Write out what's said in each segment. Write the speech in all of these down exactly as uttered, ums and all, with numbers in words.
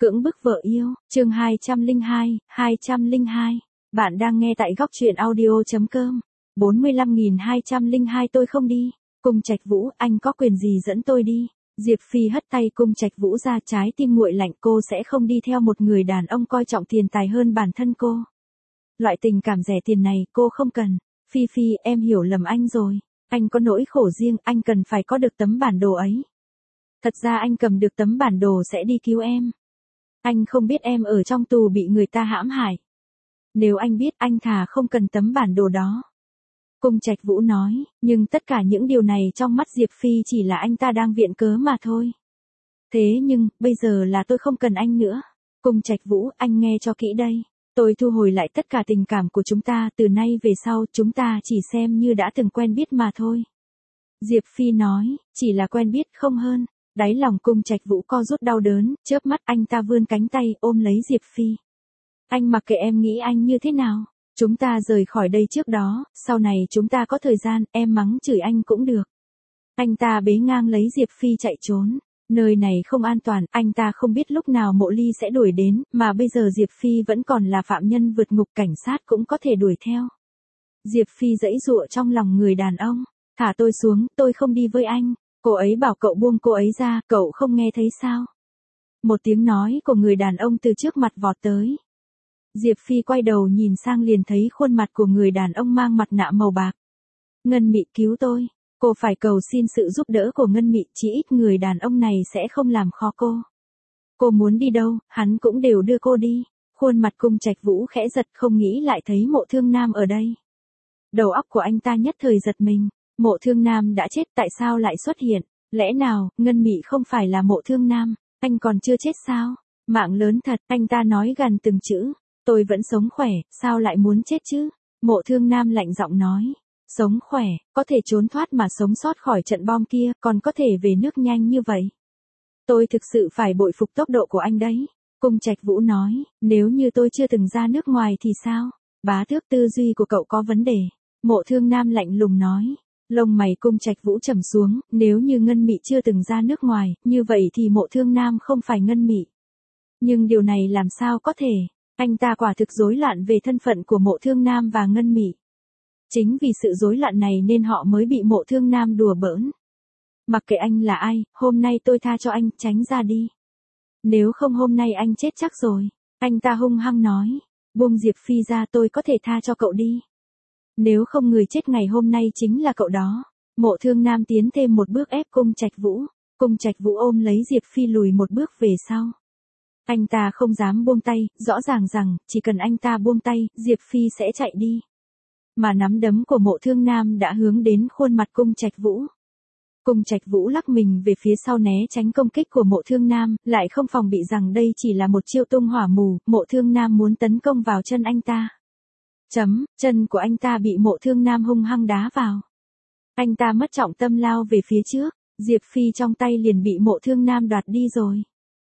Cưỡng bức vợ yêu, chương hai trăm lẻ hai, hai trăm lẻ hai. Bạn đang nghe tại góc truyện audio.com. bốn mươi lăm nghìn hai trăm lẻ hai tôi không đi. Cung Trạch Vũ, anh có quyền gì dẫn tôi đi? Diệp Phi hất tay Cung Trạch Vũ ra, trái tim nguội lạnh, cô sẽ không đi theo một người đàn ông coi trọng tiền tài hơn bản thân cô. Loại tình cảm rẻ tiền này cô không cần. Phi Phi, em hiểu lầm anh rồi. Anh có nỗi khổ riêng, anh cần phải có được tấm bản đồ ấy. Thật ra anh cầm được tấm bản đồ sẽ đi cứu em. Anh không biết em ở trong tù bị người ta hãm hại. Nếu anh biết, anh thà không cần tấm bản đồ đó. Cung Trạch Vũ nói, nhưng tất cả những điều này trong mắt Diệp Phi chỉ là anh ta đang viện cớ mà thôi. Thế nhưng, bây giờ là tôi không cần anh nữa. Cung Trạch Vũ, anh nghe cho kỹ đây. Tôi thu hồi lại tất cả tình cảm của chúng ta, từ nay về sau chúng ta chỉ xem như đã từng quen biết mà thôi. Diệp Phi nói, chỉ là quen biết không hơn. Đáy lòng Cung Trạch Vũ co rút đau đớn, chớp mắt anh ta vươn cánh tay ôm lấy Diệp Phi. Anh mặc kệ em nghĩ anh như thế nào, chúng ta rời khỏi đây trước đó, sau này chúng ta có thời gian, em mắng chửi anh cũng được. Anh ta bế ngang lấy Diệp Phi chạy trốn, nơi này không an toàn, anh ta không biết lúc nào Mộ Ly sẽ đuổi đến, mà bây giờ Diệp Phi vẫn còn là phạm nhân vượt ngục, cảnh sát cũng có thể đuổi theo. Diệp Phi giãy giụa trong lòng người đàn ông, thả tôi xuống, tôi không đi với anh. Cô ấy bảo cậu buông cô ấy ra, cậu không nghe thấy sao? Một tiếng nói của người đàn ông từ trước mặt vọt tới. Diệp Phi quay đầu nhìn sang liền thấy khuôn mặt của người đàn ông mang mặt nạ màu bạc. Ngân Mị, cứu tôi. Cô phải cầu xin sự giúp đỡ của Ngân Mị, chỉ ít người đàn ông này sẽ không làm khó cô. Cô muốn đi đâu, hắn cũng đều đưa cô đi. Khuôn mặt Cung Trạch Vũ khẽ giật, không nghĩ lại thấy Mộ Thương Nam ở đây. Đầu óc của anh ta nhất thời giật mình. Mộ Thương Nam đã chết, tại sao lại xuất hiện? Lẽ nào, Ngân Mị không phải là Mộ Thương Nam? Anh còn chưa chết sao? Mạng lớn thật, anh ta nói gần từng chữ. Tôi vẫn sống khỏe, sao lại muốn chết chứ? Mộ Thương Nam lạnh giọng nói. Sống khỏe, có thể trốn thoát mà sống sót khỏi trận bom kia, còn có thể về nước nhanh như vậy. Tôi thực sự phải bội phục tốc độ của anh đấy. Cung Trạch Vũ nói, nếu như tôi chưa từng ra nước ngoài thì sao? Bá tước, tư duy của cậu có vấn đề. Mộ Thương Nam lạnh lùng nói. Lông mày Cung Trạch Vũ trầm xuống, nếu như Ngân Mị chưa từng ra nước ngoài, như vậy thì Mộ Thương Nam không phải Ngân Mị. Nhưng điều này làm sao có thể, anh ta quả thực rối loạn về thân phận của Mộ Thương Nam và Ngân Mị. Chính vì sự rối loạn này nên họ mới bị Mộ Thương Nam đùa bỡn. Mặc kệ anh là ai, hôm nay tôi tha cho anh, tránh ra đi. Nếu không hôm nay anh chết chắc rồi, anh ta hung hăng nói. Buông Diệp Phi ra, tôi có thể tha cho cậu đi. Nếu không người chết ngày hôm nay chính là cậu đó. Mộ Thương Nam tiến thêm một bước ép Cung Trạch Vũ. Cung Trạch Vũ ôm lấy Diệp Phi lùi một bước về sau. Anh ta không dám buông tay, rõ ràng rằng, chỉ cần anh ta buông tay, Diệp Phi sẽ chạy đi. Mà nắm đấm của Mộ Thương Nam đã hướng đến khuôn mặt Cung Trạch Vũ. Cung Trạch Vũ lắc mình về phía sau né tránh công kích của Mộ Thương Nam, lại không phòng bị rằng đây chỉ là một chiêu tung hỏa mù, Mộ Thương Nam muốn tấn công vào chân anh ta. Chấm, chân của anh ta bị Mộ Thương Nam hung hăng đá vào. Anh ta mất trọng tâm lao về phía trước, Diệp Phi trong tay liền bị Mộ Thương Nam đoạt đi rồi.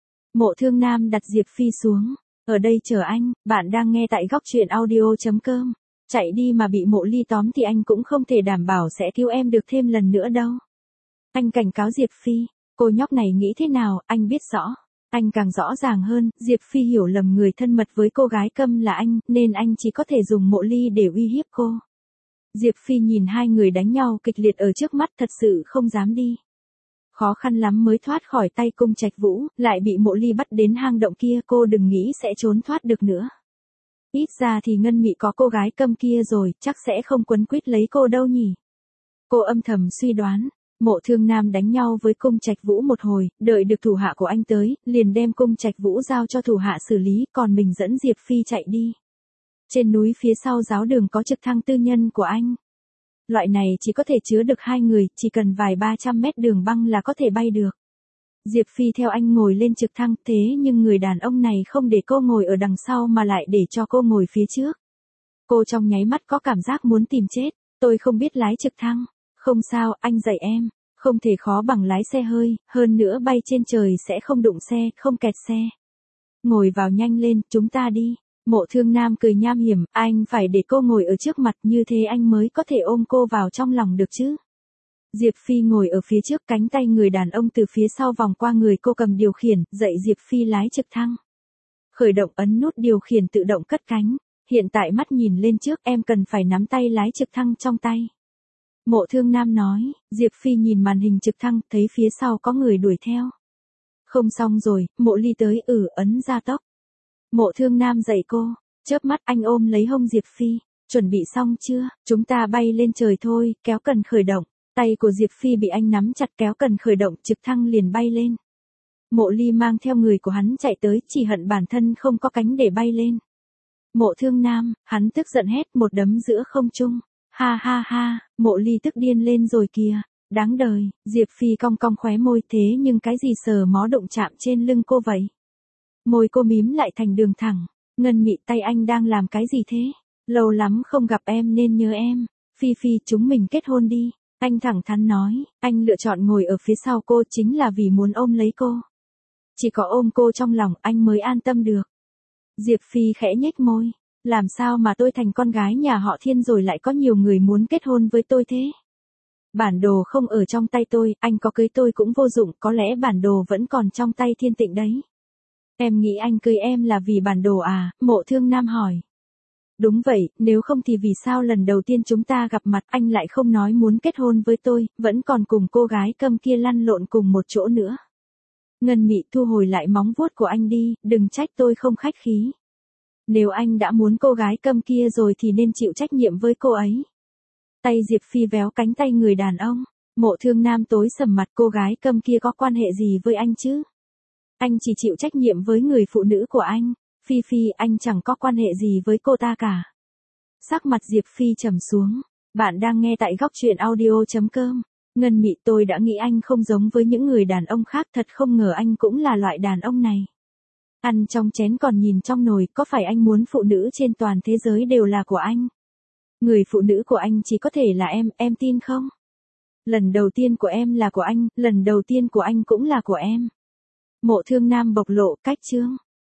Mộ Thương Nam đặt Diệp Phi xuống, ở đây chờ anh, bạn đang nghe tại góc truyện audio.com. Chạy đi mà bị Mộ Ly tóm thì anh cũng không thể đảm bảo sẽ cứu em được thêm lần nữa đâu. Anh cảnh cáo Diệp Phi, cô nhóc này nghĩ thế nào, anh biết rõ. Anh càng rõ ràng hơn, Diệp Phi hiểu lầm người thân mật với cô gái Câm là anh, nên anh chỉ có thể dùng Mộ Ly để uy hiếp cô. Diệp Phi nhìn hai người đánh nhau kịch liệt ở trước mắt, thật sự không dám đi. Khó khăn lắm mới thoát khỏi tay Cung Trạch Vũ, lại bị Mộ Ly bắt đến hang động kia, cô đừng nghĩ sẽ trốn thoát được nữa. Ít ra thì Ngân Mị có cô gái Câm kia rồi, chắc sẽ không quấn quýt lấy cô đâu nhỉ. Cô âm thầm suy đoán. Mộ Thương Nam đánh nhau với Cung Trạch Vũ một hồi, đợi được thủ hạ của anh tới, liền đem Cung Trạch Vũ giao cho thủ hạ xử lý, còn mình dẫn Diệp Phi chạy đi. Trên núi phía sau giáo đường có trực thăng tư nhân của anh. Loại này chỉ có thể chứa được hai người, chỉ cần vài ba trăm mét đường băng là có thể bay được. Diệp Phi theo anh ngồi lên trực thăng, thế nhưng người đàn ông này không để cô ngồi ở đằng sau mà lại để cho cô ngồi phía trước. Cô trong nháy mắt có cảm giác muốn tìm chết, tôi không biết lái trực thăng. Không sao, anh dạy em, không thể khó bằng lái xe hơi, hơn nữa bay trên trời sẽ không đụng xe, không kẹt xe. Ngồi vào nhanh lên, chúng ta đi. Mộ Thương Nam cười nham hiểm, anh phải để cô ngồi ở trước mặt, như thế anh mới có thể ôm cô vào trong lòng được chứ. Diệp Phi ngồi ở phía trước, cánh tay người đàn ông từ phía sau vòng qua người cô cầm điều khiển, dạy Diệp Phi lái trực thăng. Khởi động ấn nút điều khiển tự động cất cánh. Hiện tại mắt nhìn lên trước, em cần phải nắm tay lái trực thăng trong tay. Mộ Thương Nam nói. Diệp Phi nhìn màn hình trực thăng, thấy phía sau có người đuổi theo. Không xong rồi, Mộ Ly tới, ừ, ấn gia tốc. Mộ Thương Nam dạy cô. Chớp mắt anh ôm lấy hông Diệp Phi. Chuẩn bị xong chưa? Chúng ta bay lên trời thôi, kéo cần khởi động. Tay của Diệp Phi bị anh nắm chặt, kéo cần khởi động, trực thăng liền bay lên. Mộ Ly mang theo người của hắn chạy tới, chỉ hận bản thân không có cánh để bay lên. Mộ Thương Nam, hắn tức giận hét một đấm giữa không trung. Ha ha ha, Mộ Ly tức điên lên rồi kìa. Đáng đời, Diệp Phi cong cong khóe môi, thế nhưng cái gì sờ mó đụng chạm trên lưng cô vậy? Môi cô mím lại thành đường thẳng. Ngân Mị, tay anh đang làm cái gì thế? Lâu lắm không gặp em nên nhớ em. Phi Phi, chúng mình kết hôn đi. Anh thẳng thắn nói, anh lựa chọn ngồi ở phía sau cô chính là vì muốn ôm lấy cô. Chỉ có ôm cô trong lòng anh mới an tâm được. Diệp Phi khẽ nhếch môi. Làm sao mà tôi thành con gái nhà họ Thiên rồi lại có nhiều người muốn kết hôn với tôi thế? Bản đồ không ở trong tay tôi, anh có cưới tôi cũng vô dụng, có lẽ bản đồ vẫn còn trong tay Thiên Tịnh đấy. Em nghĩ anh cưới em là vì bản đồ à? Mộ Thương Nam hỏi. Đúng vậy, nếu không thì vì sao lần đầu tiên chúng ta gặp mặt anh lại không nói muốn kết hôn với tôi, vẫn còn cùng cô gái câm kia lăn lộn cùng một chỗ nữa. Ngân Mị, thu hồi lại móng vuốt của anh đi, đừng trách tôi không khách khí. Nếu anh đã muốn cô gái câm kia rồi thì nên chịu trách nhiệm với cô ấy. Tay Diệp Phi véo cánh tay người đàn ông. Mộ Thương Nam tối sầm mặt, cô gái câm kia có quan hệ gì với anh chứ? Anh chỉ chịu trách nhiệm với người phụ nữ của anh. Phi Phi, anh chẳng có quan hệ gì với cô ta cả. Sắc mặt Diệp Phi trầm xuống. Bạn đang nghe tại góc truyện audio chấm com. Ngân Mị, tôi đã nghĩ anh không giống với những người đàn ông khác, thật không ngờ anh cũng là loại đàn ông này. Ăn trong chén còn nhìn trong nồi, có phải anh muốn phụ nữ trên toàn thế giới đều là của anh? Người phụ nữ của anh chỉ có thể là em, em tin không? Lần đầu tiên của em là của anh, lần đầu tiên của anh cũng là của em. Mộ Thương Nam bộc lộ cách chương.